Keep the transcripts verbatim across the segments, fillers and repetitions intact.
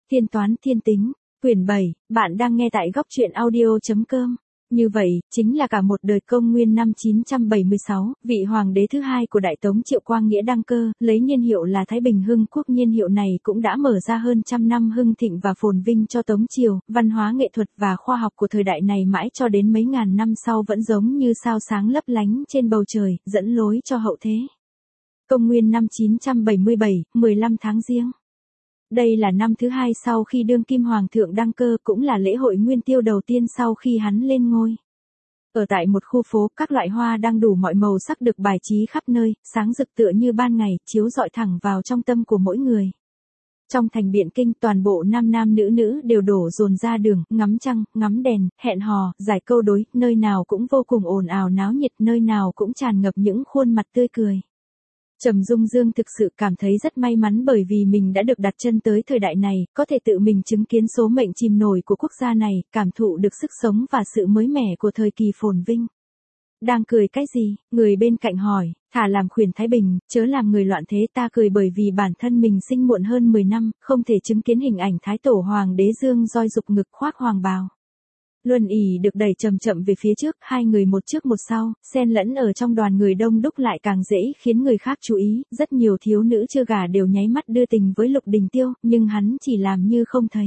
Thiên toán thiên tính, quyển bảy, bạn đang nghe tại góc truyện audio chấm com. Như vậy, chính là cả một đời. Công nguyên năm chín trăm bảy mươi sáu, vị hoàng đế thứ hai của Đại Tống Triệu Quang Nghĩa đăng cơ, lấy niên hiệu là Thái Bình Hưng Quốc. Niên hiệu này cũng đã mở ra hơn trăm năm hưng thịnh và phồn vinh cho Tống Triều. Văn hóa nghệ thuật và khoa học của thời đại này mãi cho đến mấy ngàn năm sau vẫn giống như sao sáng lấp lánh trên bầu trời, dẫn lối cho hậu thế. Công nguyên năm chín trăm bảy mươi bảy, mười lăm tháng Giêng. Đây là năm thứ hai sau khi đương kim hoàng thượng đăng cơ, cũng là lễ hội nguyên tiêu đầu tiên sau khi hắn lên ngôi. Ở tại một khu phố, các loại hoa đang đủ mọi màu sắc được bài trí khắp nơi, sáng rực tựa như ban ngày, chiếu rọi thẳng vào trong tâm của mỗi người. Trong thành Biện Kinh, toàn bộ nam nam nữ nữ đều đổ dồn ra đường, ngắm trăng, ngắm đèn, hẹn hò, giải câu đối, nơi nào cũng vô cùng ồn ào náo nhiệt, nơi nào cũng tràn ngập những khuôn mặt tươi cười. Trầm Dung Dương thực sự cảm thấy rất may mắn bởi vì mình đã được đặt chân tới thời đại này, có thể tự mình chứng kiến số mệnh chìm nổi của quốc gia này, cảm thụ được sức sống và sự mới mẻ của thời kỳ phồn vinh. Đang cười cái gì? Người bên cạnh hỏi. Thả làm khuyển Thái Bình, chớ làm người loạn thế. Ta cười bởi vì bản thân mình sinh muộn hơn mười năm, không thể chứng kiến hình ảnh Thái Tổ Hoàng đế dương roi dục ngực khoác hoàng bào. Luân ỉ được đẩy chậm chậm về phía trước, hai người một trước một sau, xen lẫn ở trong đoàn người đông đúc lại càng dễ khiến người khác chú ý. Rất nhiều thiếu nữ chưa gả đều nháy mắt đưa tình với Lục Đình Tiêu, nhưng hắn chỉ làm như không thấy.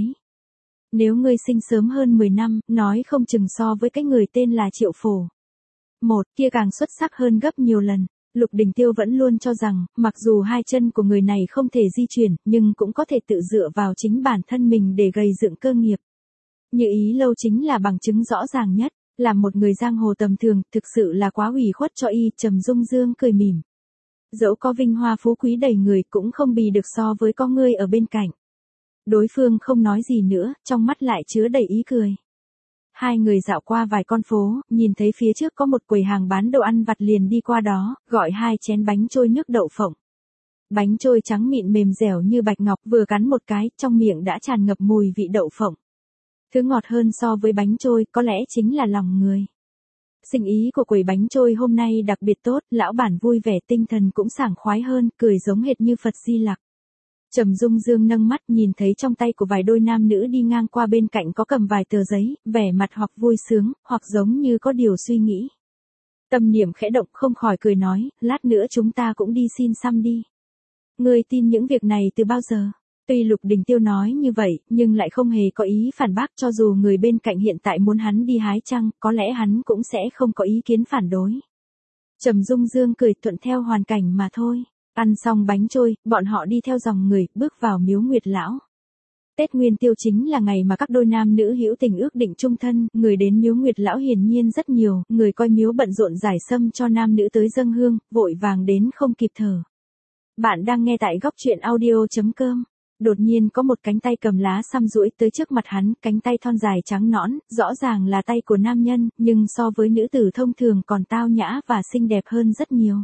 Nếu ngươi sinh sớm hơn mười năm, nói không chừng so với cái người tên là Triệu Phổ một kia càng xuất sắc hơn gấp nhiều lần. Lục Đình Tiêu vẫn luôn cho rằng, mặc dù hai chân của người này không thể di chuyển, nhưng cũng có thể tự dựa vào chính bản thân mình để gây dựng cơ nghiệp. Như ý lâu chính là bằng chứng rõ ràng nhất, là một người giang hồ tầm thường, thực sự là quá ủy khuất cho y. Trầm Dung Dương cười mỉm. Dẫu có vinh hoa phú quý đầy người cũng không bì được so với có ngươi ở bên cạnh. Đối phương không nói gì nữa, trong mắt lại chứa đầy ý cười. Hai người dạo qua vài con phố, nhìn thấy phía trước có một quầy hàng bán đồ ăn vặt liền đi qua đó, gọi hai chén bánh trôi nước đậu phộng. Bánh trôi trắng mịn mềm dẻo như bạch ngọc, vừa cắn một cái, trong miệng đã tràn ngập mùi vị đậu phộng. Thứ ngọt hơn so với bánh trôi, có lẽ chính là lòng người. Sinh ý của quầy bánh trôi hôm nay đặc biệt tốt, lão bản vui vẻ, tinh thần cũng sảng khoái hơn, cười giống hệt như Phật Di Lặc. Trầm Dung Dương nâng mắt nhìn thấy trong tay của vài đôi nam nữ đi ngang qua bên cạnh có cầm vài tờ giấy, vẻ mặt hoặc vui sướng, hoặc giống như có điều suy nghĩ. Tâm niệm khẽ động, không khỏi cười nói, lát nữa chúng ta cũng đi xin xăm đi. Ngươi tin những việc này từ bao giờ? Tuy Lục Đình Tiêu nói như vậy, nhưng lại không hề có ý phản bác. Cho dù người bên cạnh hiện tại muốn hắn đi hái trăng, có lẽ hắn cũng sẽ không có ý kiến phản đối. Trầm Dung Dương cười, thuận theo hoàn cảnh mà thôi. Ăn xong bánh trôi, bọn họ đi theo dòng người, bước vào miếu Nguyệt Lão. Tết Nguyên Tiêu chính là ngày mà các đôi nam nữ hữu tình ước định chung thân, người đến miếu Nguyệt Lão hiển nhiên rất nhiều, người coi miếu bận rộn giải sâm cho nam nữ tới dâng hương, vội vàng đến không kịp thở. Bạn đang nghe tại góc truyện audio chấm com. Đột nhiên có một cánh tay cầm lá săm duỗi tới trước mặt hắn, cánh tay thon dài trắng nõn, rõ ràng là tay của nam nhân, nhưng so với nữ tử thông thường còn tao nhã và xinh đẹp hơn rất nhiều.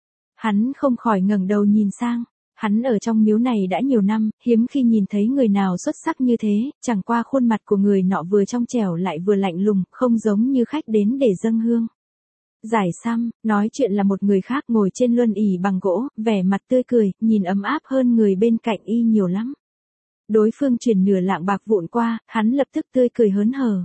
Hắn không khỏi ngẩng đầu nhìn sang, hắn ở trong miếu này đã nhiều năm, hiếm khi nhìn thấy người nào xuất sắc như thế, chẳng qua khuôn mặt của người nọ vừa trong trẻo lại vừa lạnh lùng, không giống như khách đến để dâng hương. Giải săm, nói chuyện là một người khác ngồi trên luân ỷ bằng gỗ, vẻ mặt tươi cười, nhìn ấm áp hơn người bên cạnh y nhiều lắm. Đối phương chuyển nửa lạng bạc vụn qua, hắn lập tức tươi cười hớn hở.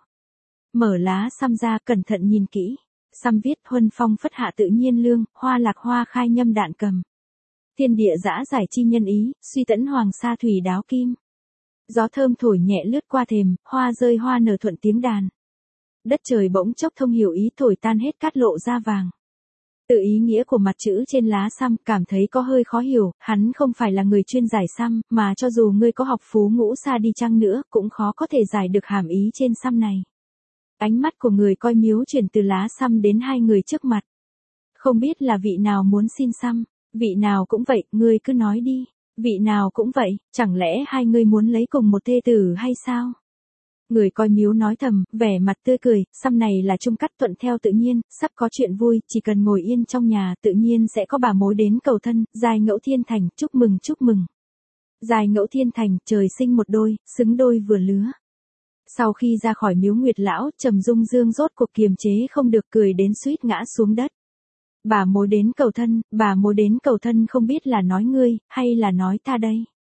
Mở lá săm ra, cẩn thận nhìn kỹ. Săm viết huân phong phất hạ tự nhiên lương, hoa lạc hoa khai nhâm đạn cầm. Thiên địa dã giải chi nhân ý, suy tẫn hoàng sa thủy đáo kim. Gió thơm thổi nhẹ lướt qua thềm, hoa rơi hoa nở thuận tiếng đàn. Đất trời bỗng chốc thông hiểu ý, thổi tan hết cát lộ ra vàng. Từ ý nghĩa của mặt chữ trên lá săm, cảm thấy có hơi khó hiểu, hắn không phải là người chuyên giải săm, mà cho dù ngươi có học phú ngũ xa đi chăng nữa, cũng khó có thể giải được hàm ý trên săm này. Ánh mắt của người coi miếu chuyển từ lá săm đến hai người trước mặt. Không biết là vị nào muốn xin xăm, vị nào cũng vậy, ngươi cứ nói đi, vị nào cũng vậy, chẳng lẽ hai ngươi muốn lấy cùng một thê tử hay sao? Người coi miếu nói thầm, vẻ mặt tươi cười, xăm này là chung cắt thuận theo tự nhiên, sắp có chuyện vui, chỉ cần ngồi yên trong nhà tự nhiên sẽ có bà mối đến cầu thân, giai ngẫu thiên thành, chúc mừng chúc mừng. Giai ngẫu thiên thành, trời sinh một đôi, xứng đôi vừa lứa. Sau khi ra khỏi miếu Nguyệt Lão, Trầm Dung Dương rốt cuộc kiềm chế không được, cười đến suýt ngã xuống đất. Bà mối đến cầu thân, bà mối đến cầu thân, không biết là nói ngươi, hay là nói ta đây?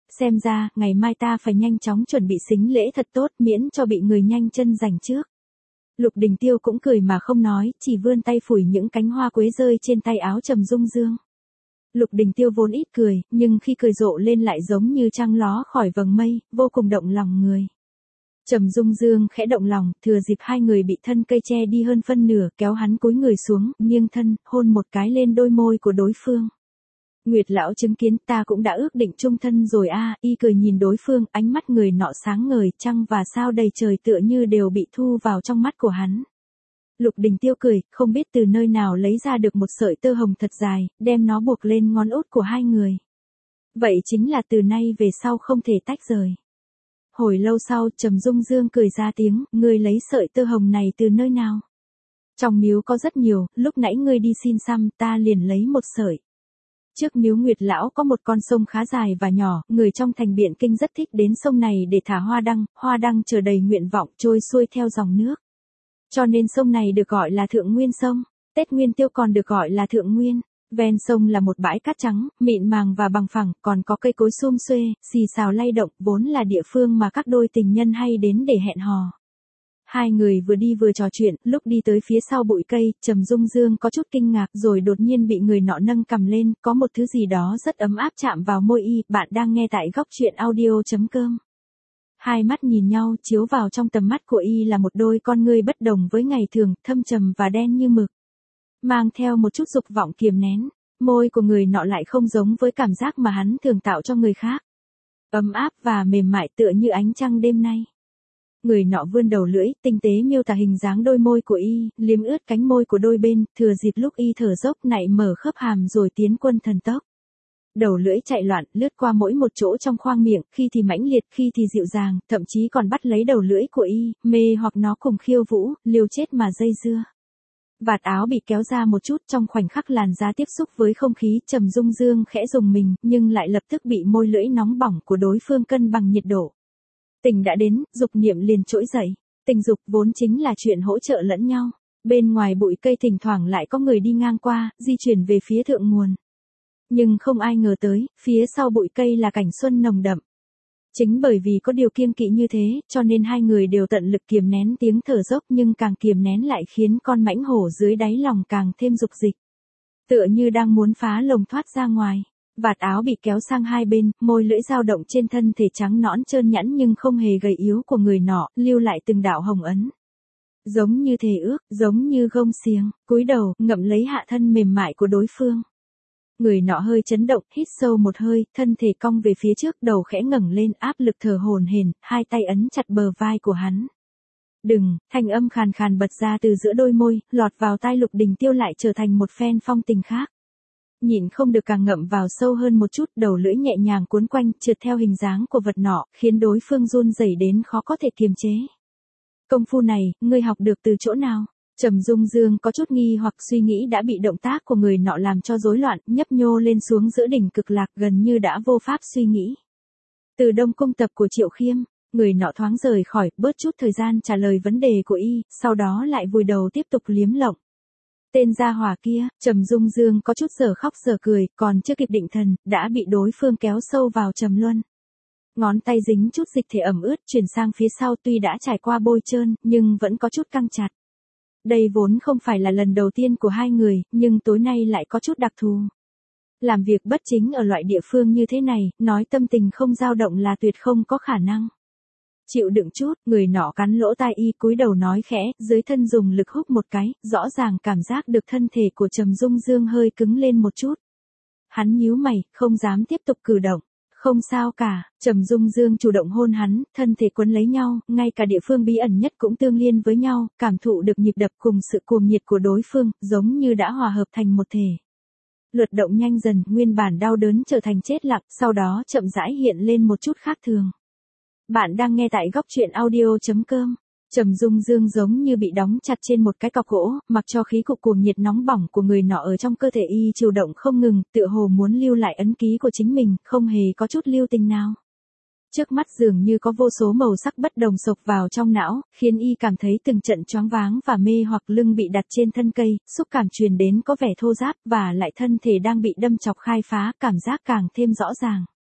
xem ra, ngày mai ta phải nhanh chóng chuẩn bị sính lễ thật tốt miễn cho bị người nhanh chân giành trước. Lục Đình Tiêu cũng cười mà không nói, chỉ vươn tay phủi những cánh hoa quế rơi trên tay áo Trầm Dung Dương. Lục Đình Tiêu vốn ít cười, nhưng khi cười rộ lên lại giống như trăng ló khỏi vầng mây, vô cùng động lòng người. Trầm Dung Dương khẽ động lòng, thừa dịp hai người bị thân cây che đi hơn phân nửa, kéo hắn cúi người xuống, nghiêng thân, hôn một cái lên đôi môi của đối phương. Nguyệt lão chứng kiến, ta cũng đã ước định chung thân rồi a. Y cười nhìn đối phương, ánh mắt người nọ sáng ngời, trăng và sao đầy trời tựa như đều bị thu vào trong mắt của hắn. Lục Đình Tiêu cười, không biết từ nơi nào lấy ra được một sợi tơ hồng thật dài, đem nó buộc lên ngón út của hai người. Vậy chính là từ nay về sau không thể tách rời. Hồi lâu sau, Trầm Dung Dương cười ra tiếng, ngươi lấy sợi tơ hồng này từ nơi nào? Trong miếu có rất nhiều, lúc nãy ngươi đi xin xăm, ta liền lấy một sợi. Trước miếu Nguyệt lão có một con sông khá dài và nhỏ, người trong thành Biện Kinh rất thích đến sông này để thả hoa đăng, hoa đăng chờ đầy nguyện vọng trôi xuôi theo dòng nước. Cho nên sông này được gọi là Thượng Nguyên sông, Tết Nguyên Tiêu còn được gọi là Thượng Nguyên. Ven sông là một bãi cát trắng, mịn màng và bằng phẳng, còn có cây cối sum xuê, xì xào lay động, vốn là địa phương mà các đôi tình nhân hay đến để hẹn hò. Hai người vừa đi vừa trò chuyện, lúc đi tới phía sau bụi cây, Trầm Dung Dương có chút kinh ngạc rồi đột nhiên bị người nọ nâng cầm lên, có một thứ gì đó rất ấm áp chạm vào môi y, bạn đang nghe tại góc truyện audio chấm com. Hai mắt nhìn nhau, chiếu vào trong tầm mắt của y là một đôi con ngươi bất đồng với ngày thường, thâm trầm và đen như mực. Mang theo một chút dục vọng kiềm nén, môi của người nọ lại không giống với cảm giác mà hắn thường tạo cho người khác. Ấm áp và mềm mại tựa như ánh trăng đêm nay. Người nọ vươn đầu lưỡi, tinh tế miêu tả hình dáng đôi môi của y, liếm ướt cánh môi của đôi bên, thừa dịp lúc y thở dốc nạy mở khớp hàm rồi tiến quân thần tốc. Đầu lưỡi chạy loạn, lướt qua mỗi một chỗ trong khoang miệng, khi thì mãnh liệt, khi thì dịu dàng, thậm chí còn bắt lấy đầu lưỡi của y, mê hoặc nó cùng khiêu vũ, liều chết mà dây dưa. Vạt áo bị kéo ra một chút, trong khoảnh khắc làn da tiếp xúc với không khí, Trầm Dung Dương khẽ rùng mình, nhưng lại lập tức bị môi lưỡi nóng bỏng của đối phương cân bằng nhiệt độ. Tình đã đến, dục niệm liền trỗi dậy. Tình dục vốn chính là chuyện hỗ trợ lẫn nhau. Bên ngoài bụi cây thỉnh thoảng lại có người đi ngang qua, di chuyển về phía thượng nguồn. Nhưng không ai ngờ tới, phía sau bụi cây là cảnh xuân nồng đậm. Chính bởi vì có điều kiêng kỵ như thế, cho nên hai người đều tận lực kiềm nén tiếng thở dốc, nhưng càng kiềm nén lại khiến con mãnh hổ dưới đáy lòng càng thêm dục dịch. Tựa như đang muốn phá lồng thoát ra ngoài. Vạt áo bị kéo sang hai bên, môi lưỡi dao động trên thân thể trắng nõn trơn nhẵn nhưng không hề gầy yếu của người nọ, lưu lại từng đạo hồng ấn. Giống như thề ước, giống như gông xiềng, cúi đầu, ngậm lấy hạ thân mềm mại của đối phương. Người nọ hơi chấn động, hít sâu một hơi, thân thể cong về phía trước, đầu khẽ ngẩng lên, áp lực thở hổn hển, hai tay ấn chặt bờ vai của hắn. Đừng, thanh âm khàn khàn bật ra từ giữa đôi môi, lọt vào tai Lục Đình Tiêu lại trở thành một phen phong tình khác. Nhịn không được càng ngậm vào sâu hơn một chút, đầu lưỡi nhẹ nhàng cuốn quanh, trượt theo hình dáng của vật nọ, khiến đối phương run rẩy đến khó có thể kiềm chế. Công phu này, ngươi học được từ chỗ nào? Trầm Dung Dương có chút nghi hoặc suy nghĩ đã bị động tác của người nọ làm cho rối loạn, nhấp nhô lên xuống giữa đỉnh cực lạc gần như đã vô pháp suy nghĩ. Từ Đông Cung tập của Triệu Khiêm, người nọ thoáng rời khỏi, bớt chút thời gian trả lời vấn đề của y, sau đó lại vùi đầu tiếp tục liếm lộng. Tên gia hỏa kia, Trầm Dung Dương có chút giờ khóc giờ cười, còn chưa kịp định thần, đã bị đối phương kéo sâu vào trầm luân. Ngón tay dính chút dịch thể ẩm ướt chuyển sang phía sau, tuy đã trải qua bôi trơn, nhưng vẫn có chút căng chặt. Đây vốn không phải là lần đầu tiên của hai người, nhưng tối nay lại có chút đặc thù. Làm việc bất chính ở loại địa phương như thế này, nói tâm tình không dao động là tuyệt không có khả năng. Chịu đựng chút, người nọ cắn lỗ tai y, cúi đầu nói khẽ, dưới thân dùng lực hút một cái, rõ ràng cảm giác được thân thể của Trầm Dung Dương hơi cứng lên một chút. Hắn nhíu mày, không dám tiếp tục cử động. Không sao cả, Trầm Dung Dương chủ động hôn hắn, thân thể quấn lấy nhau, ngay cả địa phương bí ẩn nhất cũng tương liên với nhau, cảm thụ được nhịp đập cùng sự cuồng nhiệt của đối phương, giống như đã hòa hợp thành một thể. Luật động nhanh dần, nguyên bản đau đớn trở thành chết lặng, sau đó chậm rãi hiện lên một chút khác thường. Bạn đang nghe tại góc truyện audio chấm com. Trầm Dung Dương giống như bị đóng chặt trên một cái cọc gỗ, mặc cho khí cục cuồng nhiệt nóng bỏng của người nọ ở trong cơ thể y chiều động không ngừng, tựa hồ muốn lưu lại ấn ký của chính mình, không hề có chút lưu tình nào. Trước mắt dường như có vô số màu sắc bất đồng sộc vào trong não, khiến y cảm thấy từng trận choáng váng và mê hoặc lưng bị đặt trên thân cây, xúc cảm truyền đến có vẻ thô ráp và lại thân thể đang bị đâm chọc khai phá, cảm giác càng thêm rõ ràng.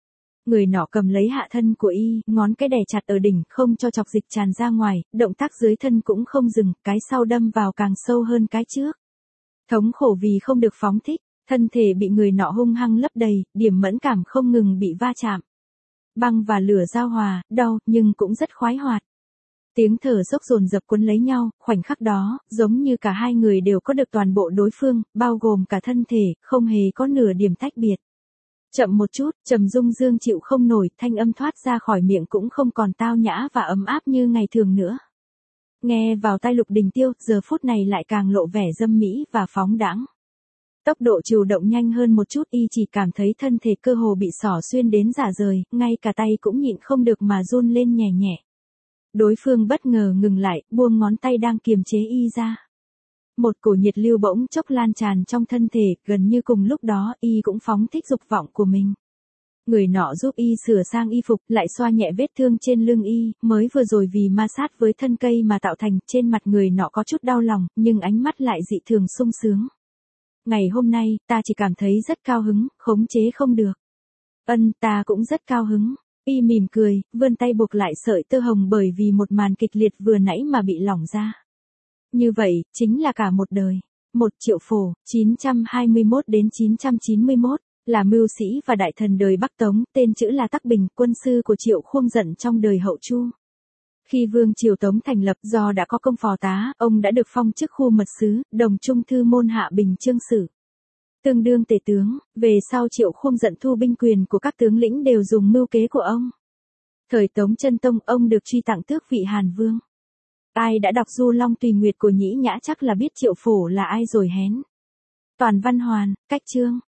Người nọ cầm lấy hạ thân của y, ngón cái đè chặt ở đỉnh, không cho chọc dịch tràn ra ngoài, động tác dưới thân cũng không dừng, cái sau đâm vào càng sâu hơn cái trước. Thống khổ vì không được phóng thích, thân thể bị người nọ hung hăng lấp đầy, điểm mẫn cảm không ngừng bị va chạm. Băng và lửa giao hòa, đau, nhưng cũng rất khoái hoạt. Tiếng thở dốc dồn dập cuốn lấy nhau, khoảnh khắc đó, giống như cả hai người đều có được toàn bộ đối phương, bao gồm cả thân thể, không hề có nửa điểm tách biệt. Chậm một chút, Trầm Dung Dương chịu không nổi, thanh âm thoát ra khỏi miệng cũng không còn tao nhã và ấm áp như ngày thường nữa. Nghe vào tai Lục Đình Tiêu, giờ phút này lại càng lộ vẻ dâm mỹ và phóng đãng. Tốc độ trù động nhanh hơn một chút, y chỉ cảm thấy thân thể cơ hồ bị xỏ xuyên đến rã rời, ngay cả tay cũng nhịn không được mà run lên nhẹ nhẹ. Đối phương bất ngờ ngừng lại, buông ngón tay đang kiềm chế y ra. Một cổ nhiệt lưu bỗng chốc lan tràn trong thân thể, gần như cùng lúc đó, y cũng phóng thích dục vọng của mình. Người nọ giúp y sửa sang y phục, lại xoa nhẹ vết thương trên lưng y, mới vừa rồi vì ma sát với thân cây mà tạo thành, trên mặt người nọ có chút đau lòng, nhưng ánh mắt lại dị thường sung sướng. Ngày hôm nay, ta chỉ cảm thấy rất cao hứng, khống chế không được. Ân, ta cũng rất cao hứng. Y mỉm cười, vươn tay buộc lại sợi tơ hồng bởi vì một màn kịch liệt vừa nãy mà bị lỏng ra. Như vậy, chính là cả một đời. Một Triệu Phổ, chín trăm hai mươi mốt đến chín trăm chín mươi mốt, là mưu sĩ và đại thần đời Bắc Tống, tên chữ là Tắc Bình, quân sư của Triệu Khuông Dận trong đời Hậu Chu. Khi Vương Triều Tống thành lập, do đã có công phò tá, ông đã được phong chức khu mật sứ, đồng trung thư môn hạ Bình Chương Sử. Tương đương tể tướng, về sau Triệu Khuông Dận thu binh quyền của các tướng lĩnh đều dùng mưu kế của ông. Thời Tống Chân Tông, ông được truy tặng tước vị Hàn Vương. Ai đã đọc Du Long Tùy Nguyệt của Nhĩ Nhã chắc là biết Triệu Phổ là ai rồi hén. Toàn văn hoàn, cách chương.